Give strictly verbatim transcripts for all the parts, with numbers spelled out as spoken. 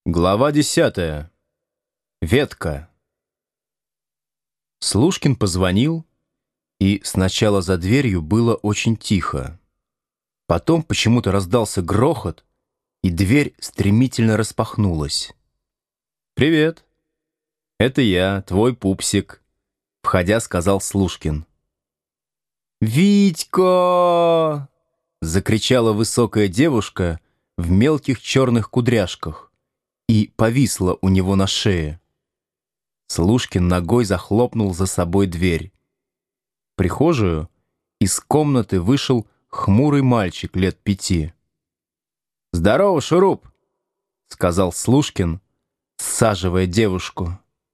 Глава десятая. Ветка. Слушкин позвонил, и сначала за дверью было очень тихо. Потом почему-то раздался грохот, и дверь стремительно распахнулась. «Привет, это я, твой пупсик», — входя сказал Слушкин. «Витька!» — закричала высокая девушка в мелких черных кудряшках и повисла у него на шее. Слушкин ногой захлопнул за собой дверь. В прихожую из комнаты вышел хмурый мальчик лет пяти. «Здорово, Шуруп!» — сказал Слушкин, саживая девушку.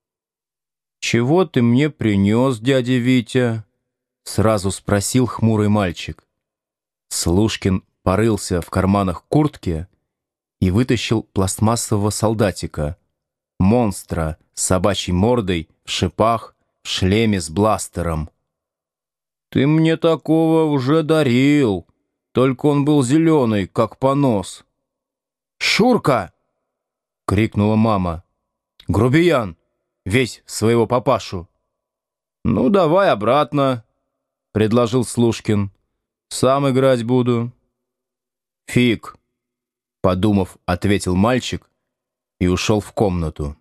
«Чего ты мне принес, дядя Витя?» — сразу спросил хмурый мальчик. Слушкин порылся в карманах куртки и вытащил пластмассового солдатика, монстра с собачьей мордой, в шипах, в шлеме с бластером. «Ты мне такого уже дарил, только он был зеленый, как понос». «Шурка!» — крикнула мама. «Грубиян, весь в своего папашу». «Ну, давай обратно», — предложил Слушкин. «Сам играть буду». «Фиг», — подумав, ответил мальчик и ушел в комнату.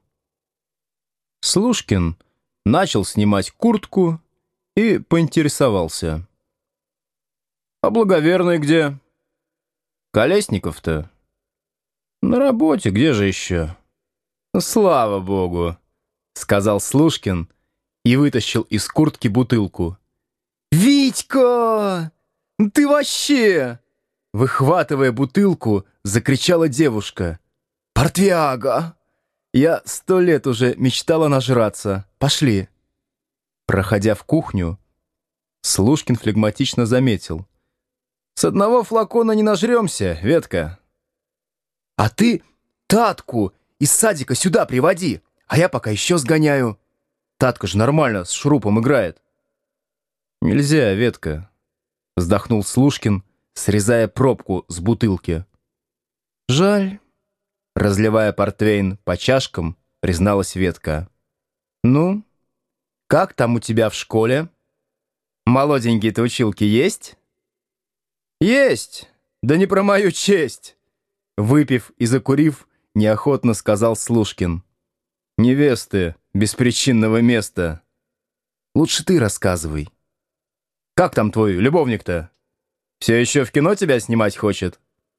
Слушкин начал снимать куртку и поинтересовался. «А благоверный где?» «Колесников-то?» «На работе, где же еще?» «Слава богу», — сказал Слушкин и вытащил из куртки бутылку. «Витька! Ты вообще!» Выхватывая бутылку, закричала девушка. «Портвиага! Я сто лет уже мечтала нажраться. Пошли!» Проходя в кухню, Слушкин флегматично заметил. «С одного флакона не нажремся, Ветка». «А ты Татку из садика сюда приводи, а я пока еще сгоняю. Татка же нормально с Шурупом играет». «Нельзя, Ветка», — вздохнул Слушкин, срезая пробку с бутылки. «Жаль», — разливая портвейн по чашкам, призналась Ветка. «Ну, как там у тебя в школе? Молоденькие-то училки есть?» «Есть, да не про мою честь», — выпив и закурив, неохотно сказал Слушкин. «Невесты беспричинного места. Лучше ты рассказывай. Как там твой любовник-то? Все еще в кино тебя снимать хочет?»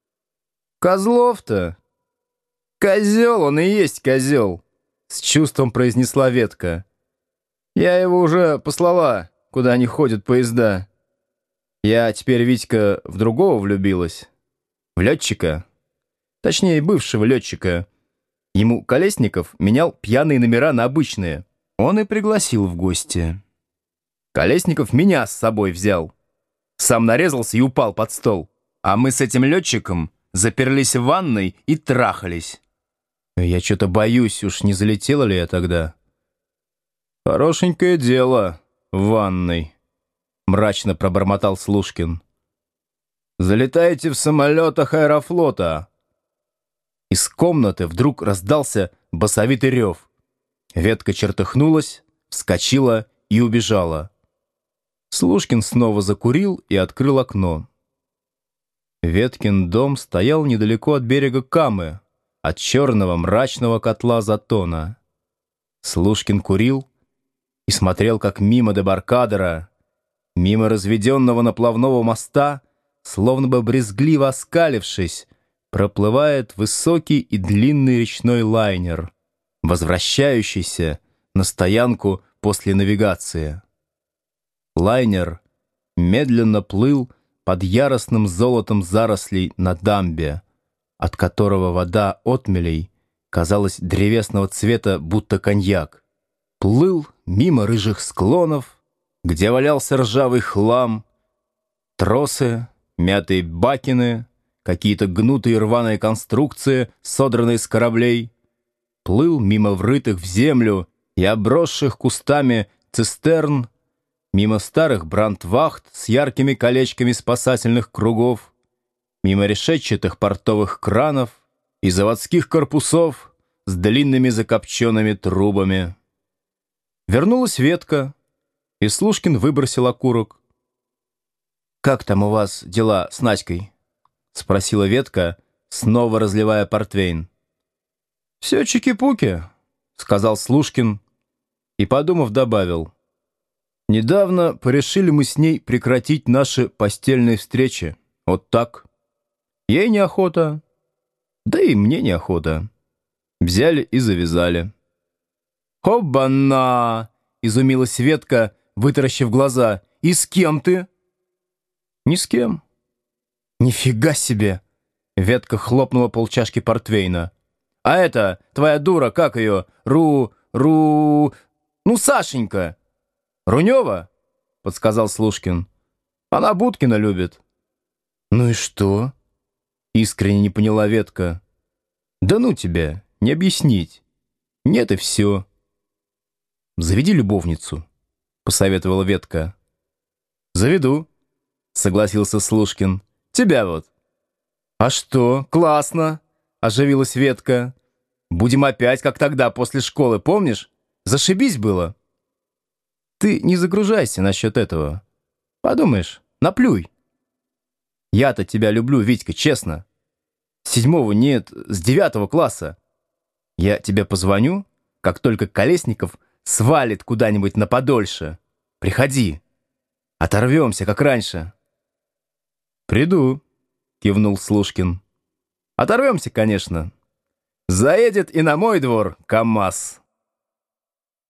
«Козлов-то? Козел, он и есть козел», — с чувством произнесла Ветка. «Я его уже послала, куда не ходят поезда. Я теперь, Витька, в другого влюбилась. В летчика. Точнее, бывшего летчика. Ему Колесников менял пьяные номера на обычные. Он и пригласил в гости. Колесников меня с собой взял. Сам нарезался и упал под стол. А мы с этим летчиком заперлись в ванной и трахались. Я что-то боюсь, уж не залетела ли я тогда. «Хорошенькое дело в ванной», — мрачно пробормотал Слушкин. «Залетаете в самолетах Аэрофлота». Из комнаты вдруг раздался басовитый рев. Ветка чертыхнулась, вскочила и убежала. Слушкин снова закурил и открыл окно. Веткин дом стоял недалеко от берега Камы, от черного мрачного котла Затона. Слушкин курил и смотрел, как мимо дебаркадера, мимо разведенного наплавного моста, словно бы брезгливо оскалившись, проплывает высокий и длинный речной лайнер, возвращающийся на стоянку после навигации. Лайнер медленно плыл под яростным золотом зарослей на дамбе, от которого вода отмелей казалась древесного цвета, будто коньяк. Плыл мимо рыжих склонов, где валялся ржавый хлам, тросы, мятые бакины, какие-то гнутые рваные конструкции, содранные с кораблей. Плыл мимо врытых в землю и обросших кустами цистерн, мимо старых брандвахт с яркими колечками спасательных кругов, мимо решетчатых портовых кранов и заводских корпусов с длинными закопченными трубами. Вернулась Ветка, и Слушкин выбросил окурок. «Как там у вас дела с Надькой?» — спросила Ветка, снова разливая портвейн. «Все чики-пуки», — сказал Слушкин, и, подумав, добавил. «Недавно порешили мы с ней прекратить наши постельные встречи. Вот так. Ей неохота, да и мне неохота. Взяли и завязали». «Хобана!» — изумилась Ветка, вытаращив глаза. «И с кем ты?» «Ни с кем». «Нифига себе!» — Ветка хлопнула полчашки портвейна. «А это, твоя дура, как ее? Ру... Ру... Ну, Сашенька!» «Рунева?» — подсказал Слушкин. «Она Будкина любит». «Ну и что?» — искренне не поняла Ветка. «Да ну тебя, не объяснить. Нет и все». «Заведи любовницу», — посоветовала Ветка. «Заведу», — согласился Слушкин. «Тебя вот». «А что, классно», — оживилась Ветка. «Будем опять, как тогда, после школы, помнишь? Зашибись было». «Ты не загружайся насчет этого. Подумаешь, наплюй. Я-то тебя люблю, Витька, честно. С седьмого нет, с девятого класса. Я тебе позвоню, как только Колесников свалит куда-нибудь на подольше. Приходи. Оторвемся, как раньше». «Приду», — кивнул Слушкин. «Оторвемся, конечно. Заедет и на мой двор КамАЗ».